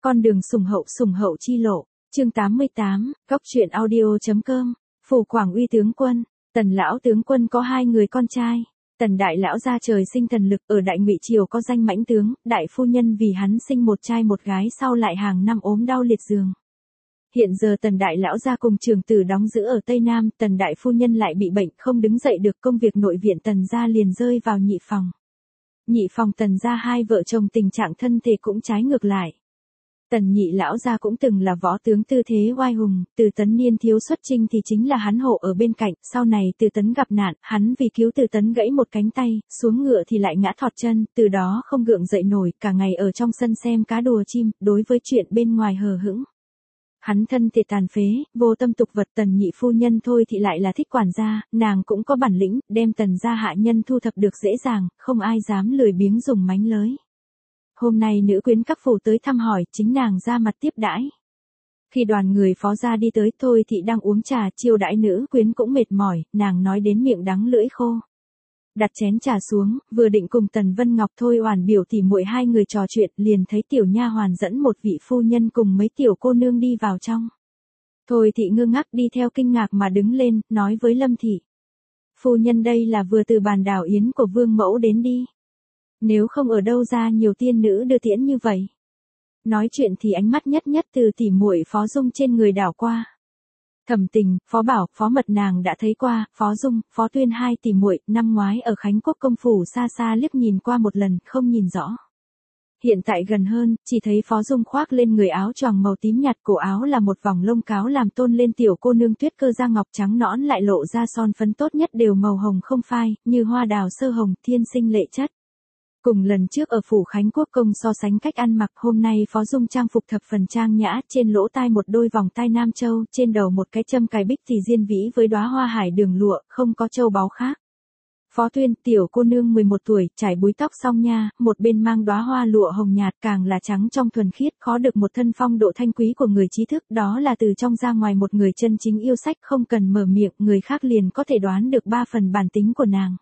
Con đường sủng hậu chi lộ, chương 88, góc truyện audio.com, Phủ Quảng Uy tướng quân, Tần lão tướng quân có 2 người con trai. Tần đại lão gia trời sinh thần lực, ở Đại Ngụy triều có danh mãnh tướng, đại phu nhân vì hắn sinh một trai một gái sau lại hàng năm ốm đau liệt giường. Hiện giờ Tần đại lão gia cùng trưởng tử đóng giữ ở Tây Nam, Tần đại phu nhân lại bị bệnh không đứng dậy được, công việc nội viện Tần gia liền rơi vào nhị phòng. Nhị phòng Tần gia 2 vợ chồng tình trạng thân thể cũng trái ngược lại. Tần nhị lão gia cũng từng là võ tướng tư thế oai hùng, Từ Tấn niên thiếu xuất chinh thì chính là hắn hộ ở bên cạnh, sau này Từ Tấn gặp nạn, hắn vì cứu Từ Tấn gãy một cánh tay, xuống ngựa thì lại ngã thọt chân, từ đó không gượng dậy nổi, cả ngày ở trong sân xem cá đùa chim, đối với chuyện bên ngoài hờ hững. Hắn thân thể tàn phế, vô tâm tục vật. Tần nhị phu nhân thôi thì lại là thích quản gia, nàng cũng có bản lĩnh, đem Tần gia hạ nhân thu thập được dễ dàng, không ai dám lười biếng dùng mánh lới. Hôm nay nữ quyến các phủ tới thăm hỏi, chính nàng ra mặt tiếp đãi. Khi đoàn người phó gia đi tới, thôi thị đang uống trà chiêu đãi nữ quyến cũng mệt mỏi, nàng nói đến miệng đắng lưỡi khô. Đặt chén trà xuống, vừa định cùng Tần Vân Ngọc Thôi Oản biểu tỉ muội 2 người trò chuyện, liền thấy tiểu nha hoàn dẫn một vị phu nhân cùng mấy tiểu cô nương đi vào trong. Thôi thị ngơ ngác đi theo kinh ngạc mà đứng lên, nói với Lâm thị: "Phu nhân đây là vừa từ bàn đảo yến của Vương mẫu đến đi. Nếu không ở đâu ra nhiều tiên nữ đưa tiễn như vậy." Nói chuyện thì ánh mắt nhất từ tỉ muội Phó Dung trên người đảo qua. Thẩm Tình, Phó Bảo, Phó Mật nàng đã thấy qua, Phó Dung, Phó Tuyên 2 tỉ muội năm ngoái ở Khánh Quốc công phủ xa xa liếc nhìn qua một lần, không nhìn rõ. Hiện tại gần hơn, chỉ thấy Phó Dung khoác lên người áo choàng màu tím nhạt, cổ áo là một vòng lông cáo làm tôn lên tiểu cô nương tuyết cơ da ngọc trắng nõn, lại lộ ra son phấn tốt nhất đều màu hồng không phai, như hoa đào sơ hồng, thiên sinh lệ chất. Cùng lần trước ở phủ Khánh Quốc công so sánh cách ăn mặc, hôm nay Phó Dung trang phục thập phần trang nhã, trên lỗ tai một đôi vòng tai Nam Châu, trên đầu một cái châm cài bích thì diên vĩ với đóa hoa hải đường lụa, không có châu báu khác. Phó Tuyên, tiểu cô nương 11 tuổi, trải búi tóc song nha, một bên mang đóa hoa lụa hồng nhạt, càng là trắng trong thuần khiết, khó được một thân phong độ thanh quý của người trí thức, đó là từ trong ra ngoài một người chân chính yêu sách, không cần mở miệng, người khác liền có thể đoán được 3 phần bản tính của nàng.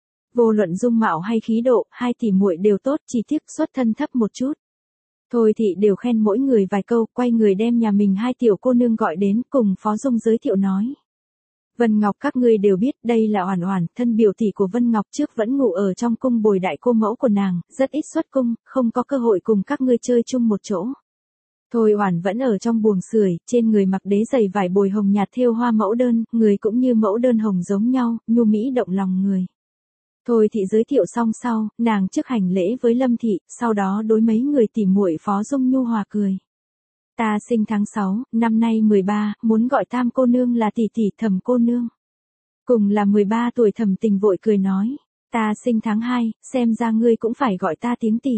Vô luận dung mạo hay khí độ, 2 tỉ muội đều tốt, chỉ tiếc xuất thân thấp một chút. Thôi thị đều khen mỗi người vài câu, quay người đem nhà mình 2 tiểu cô nương gọi đến, cùng Phó Dung giới thiệu nói: "Vân Ngọc các ngươi đều biết, đây là Oản Oản, thân biểu tỷ của Vân Ngọc, trước vẫn ngủ ở trong cung bồi đại cô mẫu của nàng, rất ít xuất cung, không có cơ hội cùng các ngươi chơi chung một chỗ." Thôi Oản vẫn ở trong buồng sưởi, trên người mặc đế giày vải bồi hồng nhạt thêu hoa mẫu đơn, người cũng như mẫu đơn hồng giống nhau, nhu mỹ động lòng người. Thôi thị giới thiệu xong sau, nàng trước hành lễ với Lâm thị, sau đó đối mấy người tỉ muội Phó Dung nhu hòa cười: "Ta sinh tháng 6, năm nay 13, muốn gọi Tam cô nương là tỷ tỷ, Thẩm cô nương." Cùng là 13 tuổi Thẩm Tình vội cười nói: "Ta sinh tháng 2, xem ra ngươi cũng phải gọi ta tiếng tỷ."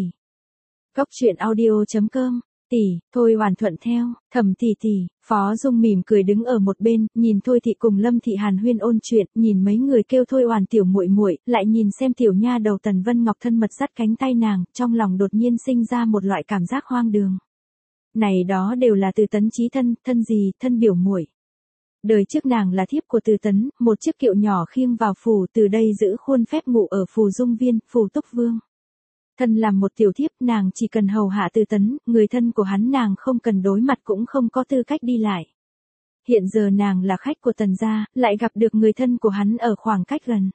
Góc truyện audio.com, tỷ, Thôi Oản thuận theo, Thẩm tỷ tỷ. Phó Dung mỉm cười đứng ở một bên, nhìn Thôi thị cùng Lâm thị hàn huyên ôn chuyện, nhìn mấy người kêu Thôi Oản tiểu muội muội, lại nhìn xem tiểu nha đầu Tần Vân Ngọc thân mật dắt cánh tay nàng, trong lòng đột nhiên sinh ra một loại cảm giác hoang đường. Này đó đều là Từ Tấn chí thân, thân gì, thân biểu muội. Đời trước nàng là thiếp của Từ Tấn, một chiếc kiệu nhỏ khiêng vào phủ, từ đây giữ khuôn phép ngụ ở phủ Dung Viên, phủ Túc Vương. Thân làm một tiểu thiếp, nàng chỉ cần hầu hạ Từ Tấn, người thân của hắn nàng không cần đối mặt cũng không có tư cách đi lại. Hiện giờ nàng là khách của Tần gia, lại gặp được người thân của hắn ở khoảng cách gần.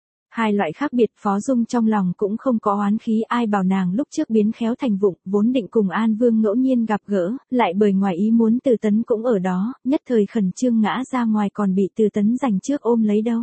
2 loại khác biệt, Phó Dung trong lòng cũng không có oán khí, ai bảo nàng lúc trước biến khéo thành vụng, vốn định cùng An Vương ngẫu nhiên gặp gỡ, lại bởi ngoài ý muốn Từ Tấn cũng ở đó, nhất thời khẩn trương ngã ra ngoài còn bị Từ Tấn giành trước ôm lấy đâu.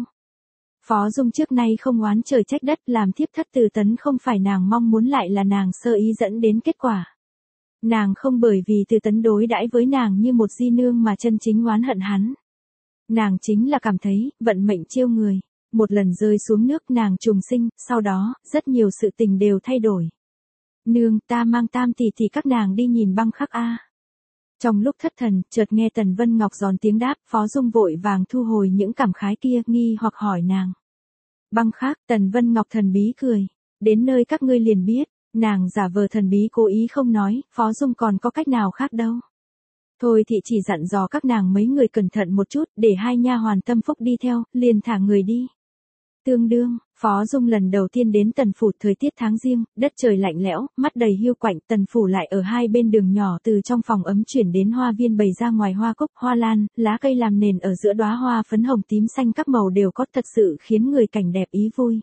Phó Dung trước nay không oán trời trách đất, làm thiếp thất Từ Tấn không phải nàng mong muốn, lại là nàng sơ ý dẫn đến kết quả. Nàng không bởi vì Từ Tấn đối đãi với nàng như một di nương mà chân chính oán hận hắn. Nàng chính là cảm thấy, vận mệnh trêu người. Một lần rơi xuống nước nàng trùng sinh, sau đó, rất nhiều sự tình đều thay đổi. "Nương, ta mang Tam tỷ tỷ các nàng đi nhìn băng khắc a." Trong lúc thất thần, chợt nghe Tần Vân Ngọc giòn tiếng đáp, Phó Dung vội vàng thu hồi những cảm khái kia, nghi hoặc hỏi nàng: "Băng khắc?" Tần Vân Ngọc thần bí cười: "Đến nơi các ngươi liền biết." Nàng giả vờ thần bí cố ý không nói, Phó Dung còn có cách nào khác đâu. Thôi thị chỉ dặn dò các nàng mấy người cẩn thận một chút, để 2 nha hoàn tâm phúc đi theo, liền thả người đi. Tương đương, Phó Dung lần đầu tiên đến Tần Phủ thời tiết tháng riêng, đất trời lạnh lẽo, mắt đầy hiu quạnh, Tần Phủ lại ở hai bên đường nhỏ từ trong phòng ấm chuyển đến hoa viên bày ra ngoài hoa cúc, hoa lan, lá cây làm nền ở giữa đóa hoa phấn hồng tím xanh các màu đều có thật sự khiến người cảnh đẹp ý vui.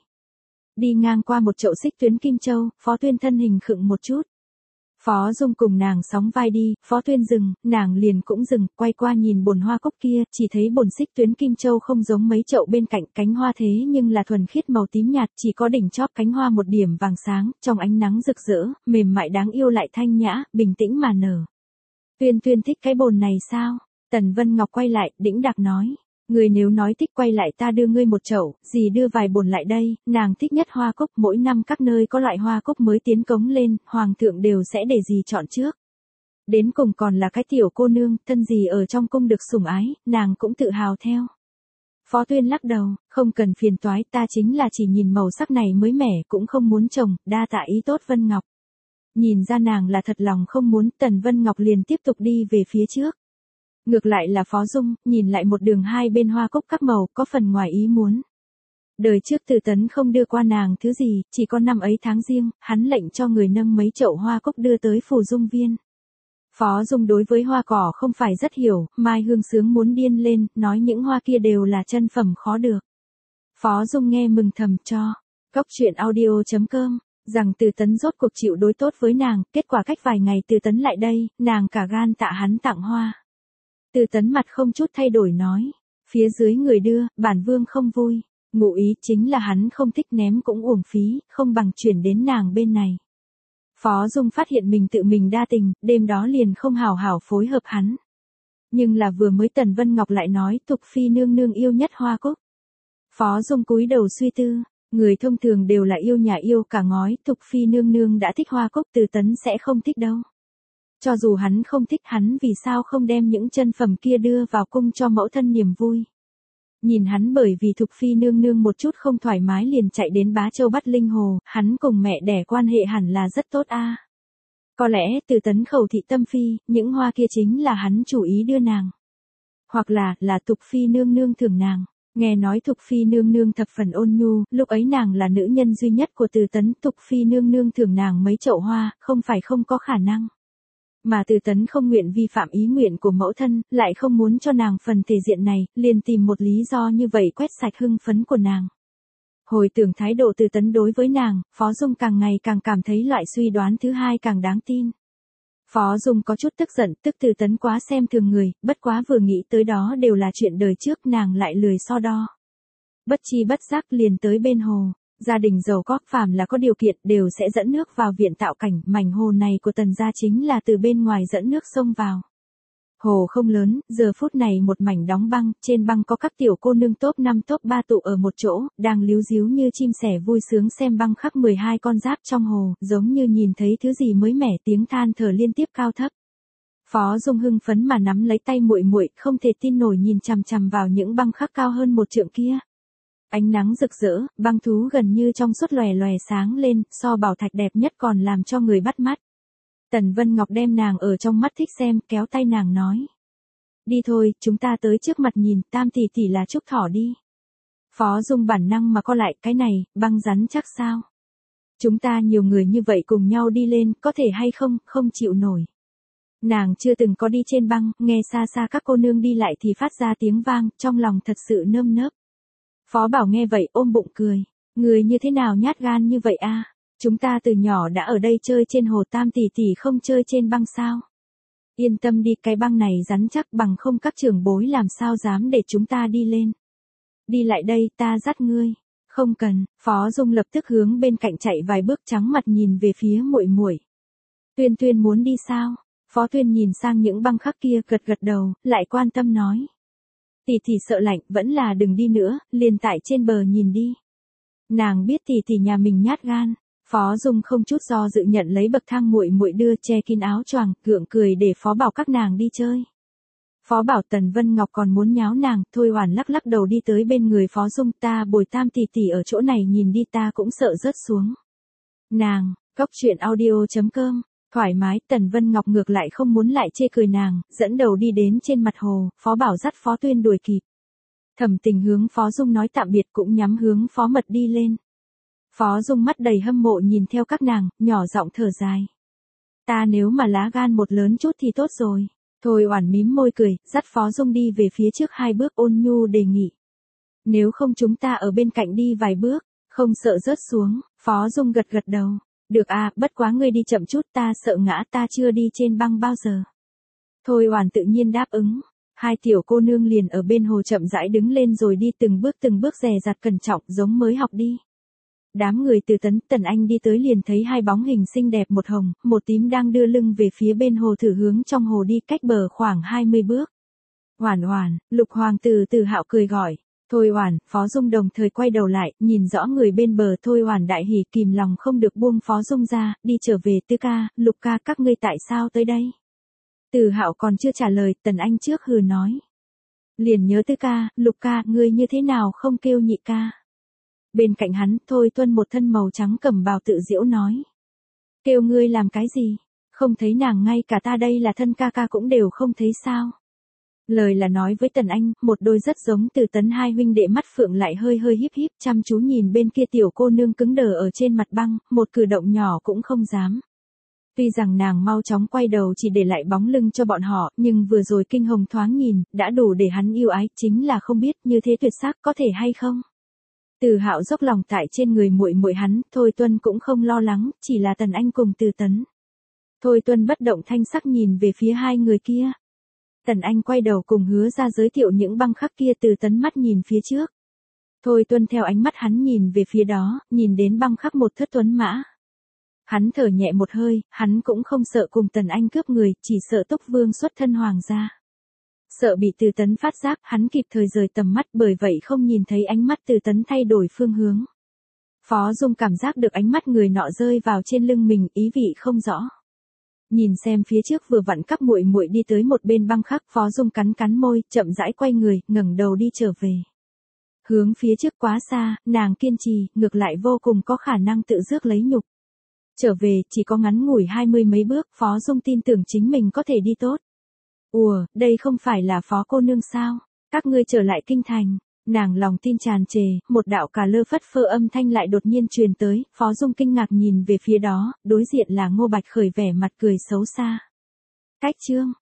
Đi ngang qua một chậu xích tuyến kim châu, Phó Tuyên thân hình khựng một chút. Phó Dung cùng nàng sóng vai đi, Phó Tuyên dừng, nàng liền cũng dừng, quay qua nhìn bồn hoa cúc kia, chỉ thấy bồn xích tuyến kim châu không giống mấy chậu bên cạnh, cánh hoa thế nhưng là thuần khiết màu tím nhạt, chỉ có đỉnh chóp cánh hoa một điểm vàng sáng, trong ánh nắng rực rỡ, mềm mại đáng yêu lại thanh nhã, bình tĩnh mà nở. Tuyên Tuyên thích cái bồn này sao? Tần Vân Ngọc quay lại, đĩnh đạc nói. Người nếu nói thích quay lại ta đưa ngươi một chậu, dì đưa vài bồn lại đây, nàng thích nhất hoa cúc, mỗi năm các nơi có loại hoa cúc mới tiến cống lên, hoàng thượng đều sẽ để dì chọn trước. Đến cùng còn là cái tiểu cô nương, thân dì ở trong cung được sủng ái, nàng cũng tự hào theo. Phó Tuyên lắc đầu, không cần phiền toái, ta chính là chỉ nhìn màu sắc này mới mẻ cũng không muốn trồng, đa tạ ý tốt Vân Ngọc. Nhìn ra nàng là thật lòng không muốn, Tần Vân Ngọc liền tiếp tục đi về phía trước. Ngược lại là Phó Dung, nhìn lại một đường hai bên hoa cúc các màu, có phần ngoài ý muốn. Đời trước Từ Tấn không đưa qua nàng thứ gì, chỉ có năm ấy tháng riêng, hắn lệnh cho người nâng mấy chậu hoa cúc đưa tới Phù Dung Viên. Phó Dung đối với hoa cỏ không phải rất hiểu, Mai Hương Sướng muốn điên lên, nói những hoa kia đều là chân phẩm khó được. Phó Dung nghe mừng thầm cho, coctruyện.audio.com, rằng Từ Tấn rốt cuộc chịu đối tốt với nàng, kết quả cách vài ngày Từ Tấn lại đây, nàng cả gan tạ hắn tặng hoa. Từ Tấn mặt không chút thay đổi nói, phía dưới người đưa, bản vương không vui, ngụ ý chính là hắn không thích ném cũng uổng phí, không bằng chuyển đến nàng bên này. Phó Dung phát hiện mình tự mình đa tình, đêm đó liền không hảo hảo phối hợp hắn. Nhưng là vừa mới Tần Vân Ngọc lại nói Tục Phi nương nương yêu nhất hoa cúc. Phó Dung cúi đầu suy tư, người thông thường đều là yêu nhà yêu cả ngói, Tục Phi nương nương đã thích hoa cúc, Từ Tấn sẽ không thích đâu. Cho dù hắn không thích hắn vì sao không đem những chân phẩm kia đưa vào cung cho mẫu thân niềm vui. Nhìn hắn bởi vì Thục Phi nương nương một chút không thoải mái liền chạy đến Bá Châu bắt Linh Hồ, hắn cùng mẹ đẻ quan hệ hẳn là rất tốt a. Có lẽ Từ Tấn khẩu thị tâm phi, những hoa kia chính là hắn chủ ý đưa nàng. Hoặc là Thục Phi nương nương thưởng nàng. Nghe nói Thục Phi nương nương thập phần ôn nhu, lúc ấy nàng là nữ nhân duy nhất của Từ Tấn, Thục Phi nương nương thưởng nàng mấy chậu hoa, không phải không có khả năng. Mà Từ Tấn không nguyện vi phạm ý nguyện của mẫu thân, lại không muốn cho nàng phần thể diện này, liền tìm một lý do như vậy quét sạch hưng phấn của nàng. Hồi tưởng thái độ Từ Tấn đối với nàng, Phó Dung càng ngày càng cảm thấy loại suy đoán thứ hai càng đáng tin. Phó Dung có chút tức giận, tức Từ Tấn quá xem thường người, bất quá vừa nghĩ tới đó đều là chuyện đời trước nàng lại lười so đo. Bất chi bất giác liền tới bên hồ. Gia đình giàu có, phàm là có điều kiện đều sẽ dẫn nước vào viện tạo cảnh, mảnh hồ này của Tần gia chính là từ bên ngoài dẫn nước sông vào. Hồ không lớn, giờ phút này một mảnh đóng băng, trên băng có các tiểu cô nương top 5 top 3 tụ ở một chỗ, đang líu díu như chim sẻ vui sướng xem băng khắc 12 con giáp trong hồ, giống như nhìn thấy thứ gì mới mẻ, tiếng than thở liên tiếp cao thấp. Phó Dung hưng phấn mà nắm lấy tay muội muội, không thể tin nổi nhìn chằm chằm vào những băng khắc cao hơn một trượng kia. Ánh nắng rực rỡ, băng thú gần như trong suốt lòe lòe sáng lên, so bảo thạch đẹp nhất còn làm cho người bắt mắt. Tần Vân Ngọc đem nàng ở trong mắt thích xem, kéo tay nàng nói. Đi thôi, chúng ta tới trước mặt nhìn, Tam tỷ tỷ là Trúc Thỏ đi. Phó Dung bản năng mà co lại, cái này, băng rắn chắc sao? Chúng ta nhiều người như vậy cùng nhau đi lên, có thể hay không, không chịu nổi. Nàng chưa từng có đi trên băng, nghe xa xa các cô nương đi lại thì phát ra tiếng vang, trong lòng thật sự nơm nớp. Phó Bảo nghe vậy ôm bụng cười. Người như thế nào nhát gan như vậy a? Chúng ta từ nhỏ đã ở đây chơi trên hồ, Tam tỷ tỷ không chơi trên băng sao? Yên tâm đi, cái băng này rắn chắc, bằng không các trưởng bối làm sao dám để chúng ta đi lên. Đi lại đây, ta dắt ngươi. Không cần, Phó Dung lập tức hướng bên cạnh chạy vài bước trắng mặt nhìn về phía muội muội. Tuyên Tuyên muốn đi sao? Phó Tuyên nhìn sang những băng khắc kia gật gật đầu, lại quan tâm nói. Tỷ tỷ sợ lạnh, vẫn là đừng đi nữa, liền tại trên bờ nhìn đi. Nàng biết tỷ tỷ nhà mình nhát gan. Phó Dung không chút do dự nhận lấy bậc thang muội muội đưa, che kín áo choàng, gượng cười để Phó Bảo các nàng đi chơi. Phó Bảo Tần Vân Ngọc còn muốn nháo nàng, Thôi Hoàn lắc lắc đầu đi tới bên người Phó Dung, ta bồi Tam tỷ tỷ ở chỗ này nhìn đi, ta cũng sợ rớt xuống. Nàng, coctruyện.audio.com, thoải mái, Tần Vân Ngọc ngược lại không muốn lại chê cười nàng, dẫn đầu đi đến trên mặt hồ, Phó Bảo dắt Phó Tuyên đuổi kịp. Thẩm Tình hướng Phó Dung nói tạm biệt cũng nhắm hướng Phó Mật đi lên. Phó Dung mắt đầy hâm mộ nhìn theo các nàng, nhỏ giọng thở dài. Ta nếu mà lá gan một lớn chút thì tốt rồi. Thôi Oản mím môi cười, dắt Phó Dung đi về phía trước 2 bước ôn nhu đề nghị. Nếu không chúng ta ở bên cạnh đi vài bước, không sợ rớt xuống. Phó Dung gật gật đầu. Được à, bất quá ngươi đi chậm chút, ta sợ ngã, ta chưa đi trên băng bao giờ. Thôi Oản tự nhiên đáp ứng. 2 tiểu cô nương liền ở bên hồ chậm rãi đứng lên rồi đi từng bước dè dặt cẩn trọng giống mới học đi. Đám người từ Tần Anh đi tới liền thấy 2 bóng hình xinh đẹp, một hồng, một tím đang đưa lưng về phía bên hồ thử hướng trong hồ đi cách bờ khoảng 20 bước. Oản Oản, Lục Hoàng từ Từ Hạo cười gọi. Thôi Oản, Phó Dung đồng thời quay đầu lại, nhìn rõ người bên bờ. Thôi Oản đại hỉ kìm lòng không được buông Phó Dung ra, đi trở về. Tư ca, Lục ca, các ngươi tại sao tới đây? Từ Hạo còn chưa trả lời, Tần Anh trước hừ nói. Liền nhớ Tư ca, Lục ca, ngươi như thế nào không kêu nhị ca? Bên cạnh hắn, Thôi Tuân một thân màu trắng cẩm bào tự giễu nói. Kêu ngươi làm cái gì? Không thấy nàng ngay cả ta đây là thân ca ca cũng đều không thấy sao? Lời là nói với Tần Anh, một đôi rất giống Từ Tấn 2 huynh đệ mắt phượng lại hơi híp híp chăm chú nhìn bên kia tiểu cô nương cứng đờ ở trên mặt băng, một cử động nhỏ cũng không dám. Tuy rằng nàng mau chóng quay đầu chỉ để lại bóng lưng cho bọn họ, nhưng vừa rồi kinh hồng thoáng nhìn, đã đủ để hắn yêu ái, chính là không biết như thế tuyệt sắc có thể hay không. Từ Hạo dốc lòng tại trên người muội muội hắn, Thôi Tuân cũng không lo lắng, chỉ là Tần Anh cùng Từ Tấn. Thôi Tuân bất động thanh sắc nhìn về phía 2 người kia. Tần Anh quay đầu cùng Hứa ra giới thiệu những băng khắc kia. Từ Tấn mắt nhìn phía trước. Thôi Tuân theo ánh mắt hắn nhìn về phía đó, nhìn đến băng khắc một thất tuấn mã. Hắn thở nhẹ một hơi, hắn cũng không sợ cùng Tần Anh cướp người, chỉ sợ Túc Vương xuất thân hoàng gia. Sợ bị Từ Tấn phát giác, hắn kịp thời rời tầm mắt, bởi vậy không nhìn thấy ánh mắt Từ Tấn thay đổi phương hướng. Phó Dung cảm giác được ánh mắt người nọ rơi vào trên lưng mình, ý vị không rõ. Nhìn xem phía trước vừa vặn các muội muội đi tới một bên băng khắc, Phó Dung cắn cắn môi, chậm rãi quay người, ngẩng đầu đi trở về. Hướng phía trước quá xa, nàng kiên trì, ngược lại vô cùng có khả năng tự rước lấy nhục. Trở về, chỉ có ngắn ngủi 20 mấy bước, Phó Dung tin tưởng chính mình có thể đi tốt. Ủa, đây không phải là Phó cô nương sao? Các ngươi trở lại kinh thành. Nàng lòng tin tràn trề, một đạo cà lơ phất phơ âm thanh lại đột nhiên truyền tới, Phó Dung kinh ngạc nhìn về phía đó, đối diện là Ngô Bạch Khởi vẻ mặt cười xấu xa. Cách chương